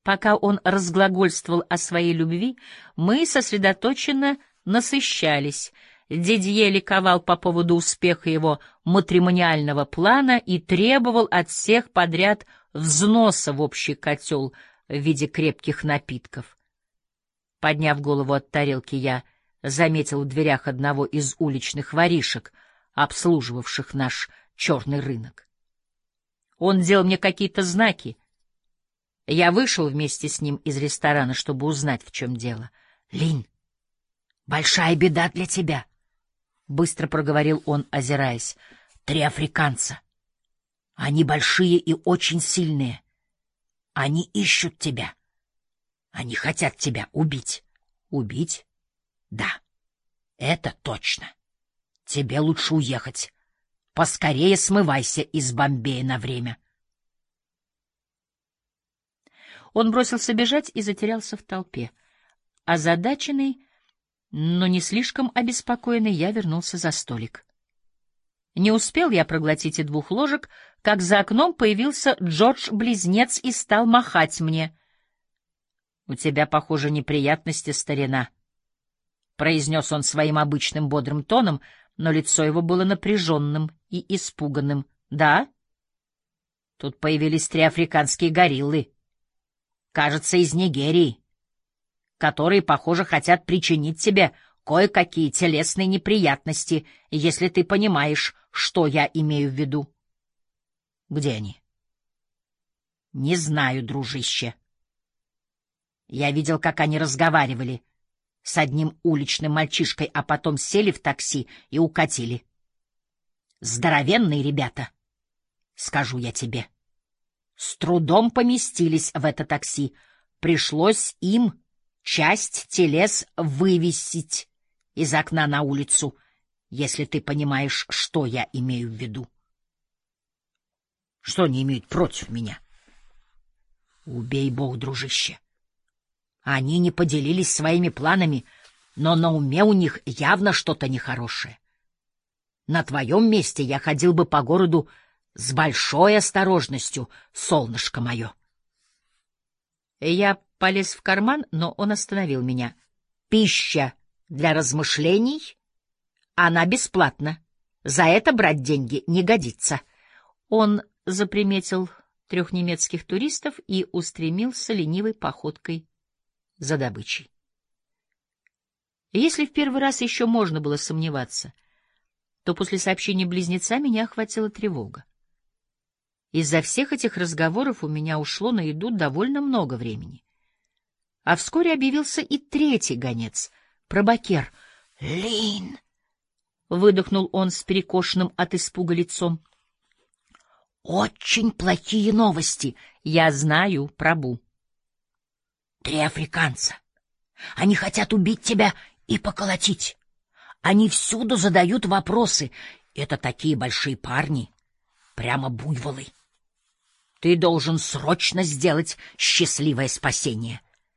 Пока он разглагольствовал о своей любви, мы сосредоточенно насыщались. Дидье ликовал по поводу успеха его матримониального плана и требовал от всех подряд взноса в общий котел в виде крепких напитков. Подняв голову от тарелки, я заметил в дверях одного из уличных воришек, обслуживавших наш черный рынок. Он делал мне какие-то знаки. Я вышел вместе с ним из ресторана, чтобы узнать, в чем дело. — Линь, большая беда для тебя, — быстро проговорил он, озираясь. — 3 африканца. Они большие и очень сильные. Они ищут тебя. Они хотят тебя убить. — Убить? — Да, это точно. Тебе лучше уехать. Поскорее смывайся из Бомбея на время. Он бросился бежать и затерялся в толпе. Озадаченный, но не слишком обеспокоенный, я вернулся за столик. Не успел я проглотить и 2 ложек, как за окном появился Джордж-близнец и стал махать мне. — У тебя, похоже, неприятности, старина, — произнес он своим обычным бодрым тоном, но лицо его было напряженным и испуганным. — Да? Тут появились 3 африканские гориллы. Кажется, из Нигерии, которые, похоже, хотят причинить тебе кое-какие телесные неприятности, если ты понимаешь, что я имею в виду. Где они? Не знаю, дружище. Я видел, как они разговаривали с одним уличным мальчишкой, а потом сели в такси и укатили. Здоровенные ребята, скажу я тебе. С трудом поместились в это такси. Пришлось им часть телес вывесить из окна на улицу, если ты понимаешь, что я имею в виду. Что они имеют против меня? Убей Бог, дружище. Они не поделились своими планами, но на уме у них явно что-то нехорошее. На твоем месте я ходил бы по городу с большой осторожностью, солнышко мое. Я полез в карман, но он остановил меня. Пища для размышлений, она бесплатна. За это брать деньги не годится. Он заприметил 3 немецких туристов и устремился ленивой походкой за добычей. Если в первый раз еще можно было сомневаться, то после сообщения близнеца меня охватила тревога. Из-за всех этих разговоров у меня ушло на еду довольно много времени. А вскоре объявился и 3-й гонец, пробакер. — Лин! — выдохнул он с перекошенным от испуга лицом. — Очень плохие новости. Я знаю, Прабу. 3 африканца. Они хотят убить тебя и поколотить. Они всюду задают вопросы. Это такие большие парни, прямо буйволы. Ты должен срочно сделать счастливое спасение.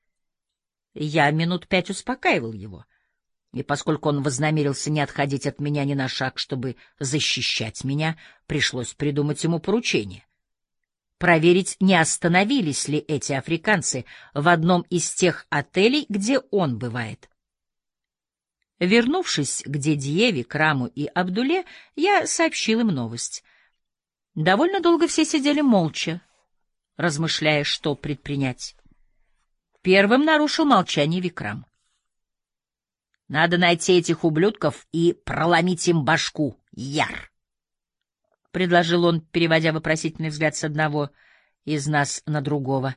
Я минут 5 успокаивал его, и поскольку он вознамерился не отходить от меня ни на шаг, чтобы защищать меня, пришлось придумать ему поручение. Проверить, не остановились ли эти африканцы в одном из тех отелей, где он бывает. Вернувшись к Дидье, Викраму и Абдуле, я сообщил им новость. Довольно долго все сидели молча, размышляя, что предпринять. Первым нарушил молчание Викрам. — Надо найти этих ублюдков и проломить им башку, яр! — предложил он, переводя вопросительный взгляд с одного из нас на другого.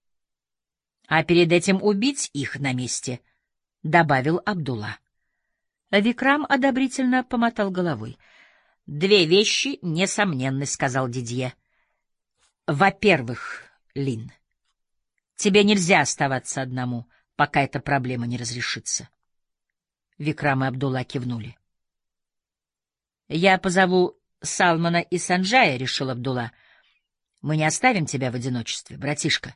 — А перед этим убить их на месте, — добавил Абдулла. Викрам одобрительно помотал головой. — 2 вещи несомненны, — сказал Дидье. — Во-первых, Лин, тебе нельзя оставаться одному, пока эта проблема не разрешится. Викрам и Абдулла кивнули. — Я позову Салмана и Санджая, — решил Абдулла. — Мы не оставим тебя в одиночестве, братишка.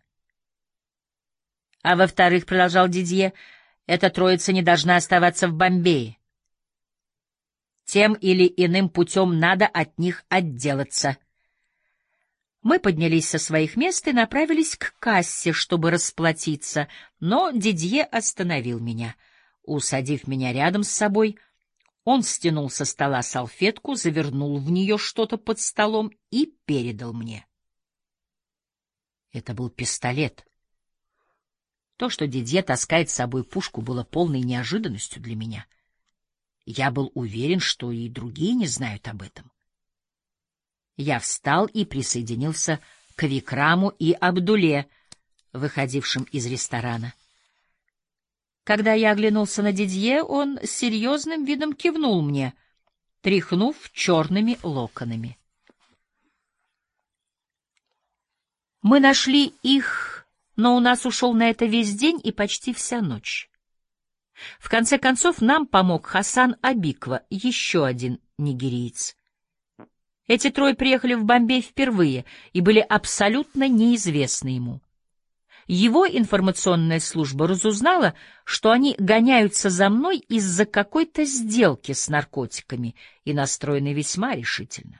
— А во-вторых, — продолжал Дидье, — эта троица не должна оставаться в Бомбее. Тем или иным путем надо от них отделаться. Мы поднялись со своих мест и направились к кассе, чтобы расплатиться, но Дидье остановил меня. Усадив меня рядом с собой, он стянул со стола салфетку, завернул в нее что-то под столом и передал мне. Это был пистолет. То, что Дидье таскает с собой пушку, было полной неожиданностью для меня. Я был уверен, что и другие не знают об этом. Я встал и присоединился к Викраму и Абдуле, выходившим из ресторана. Когда я оглянулся на Дидье, он с серьезным видом кивнул мне, тряхнув черными локонами. Мы нашли их, но у нас ушел на это весь день и почти вся ночь. В конце концов, нам помог Хасан Абиква, еще один нигериец. Эти трое приехали в Бомбей впервые и были абсолютно неизвестны ему. Его информационная служба разузнала, что они гоняются за мной из-за какой-то сделки с наркотиками и настроены весьма решительно.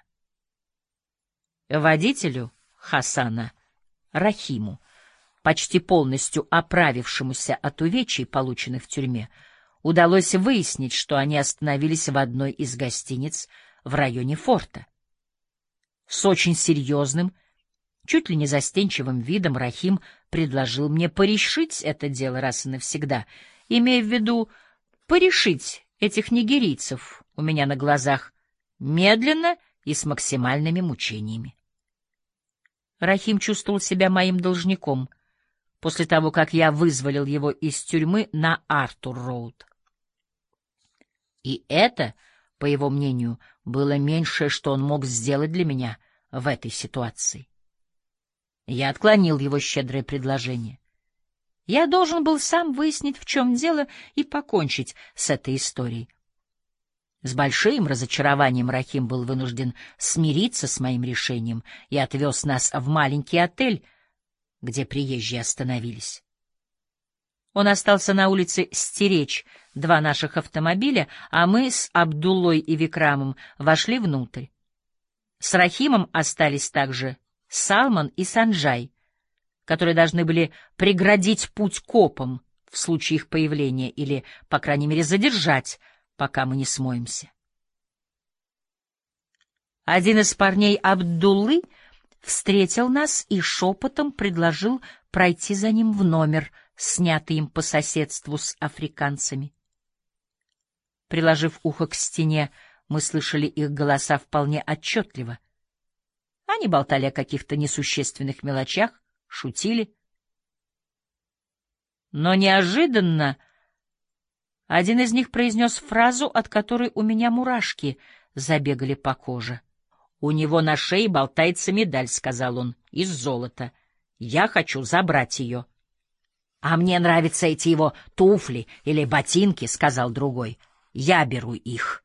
Водителю Хасана, Рахиму, почти полностью оправившемуся от увечий, полученных в тюрьме, удалось выяснить, что они остановились в одной из гостиниц в районе форта. С очень серьезным, чуть ли не застенчивым видом Рахим предложил мне порешить это дело раз и навсегда, имея в виду порешить этих нигерийцев у меня на глазах медленно и с максимальными мучениями. Рахим чувствовал себя моим должником после того, как я вызволил его из тюрьмы на Артур-роуд. И это, по его мнению, было меньшее, что он мог сделать для меня в этой ситуации. Я отклонил его щедрое предложение. Я должен был сам выяснить, в чем дело, и покончить с этой историей. С большим разочарованием Рахим был вынужден смириться с моим решением и отвез нас в маленький отель, где приезжие остановились. Он остался на улице стеречь два наших автомобиля, а мы с Абдуллой и Викрамом вошли внутрь. С Рахимом остались также Салман и Санджай, которые должны были преградить путь копам в случае их появления или, по крайней мере, задержать, пока мы не смоемся. Один из парней Абдуллы встретил нас и шепотом предложил пройти за ним в номер, снятый им по соседству с африканцами. Приложив ухо к стене, мы слышали их голоса вполне отчетливо. Они болтали о каких-то несущественных мелочах, шутили. Но неожиданно один из них произнес фразу, от которой у меня мурашки забегали по коже. «У него на шее болтается медаль», — сказал он, — «из золота. Я хочу забрать ее». «А мне нравятся эти его туфли или ботинки», — сказал другой. «Я беру их».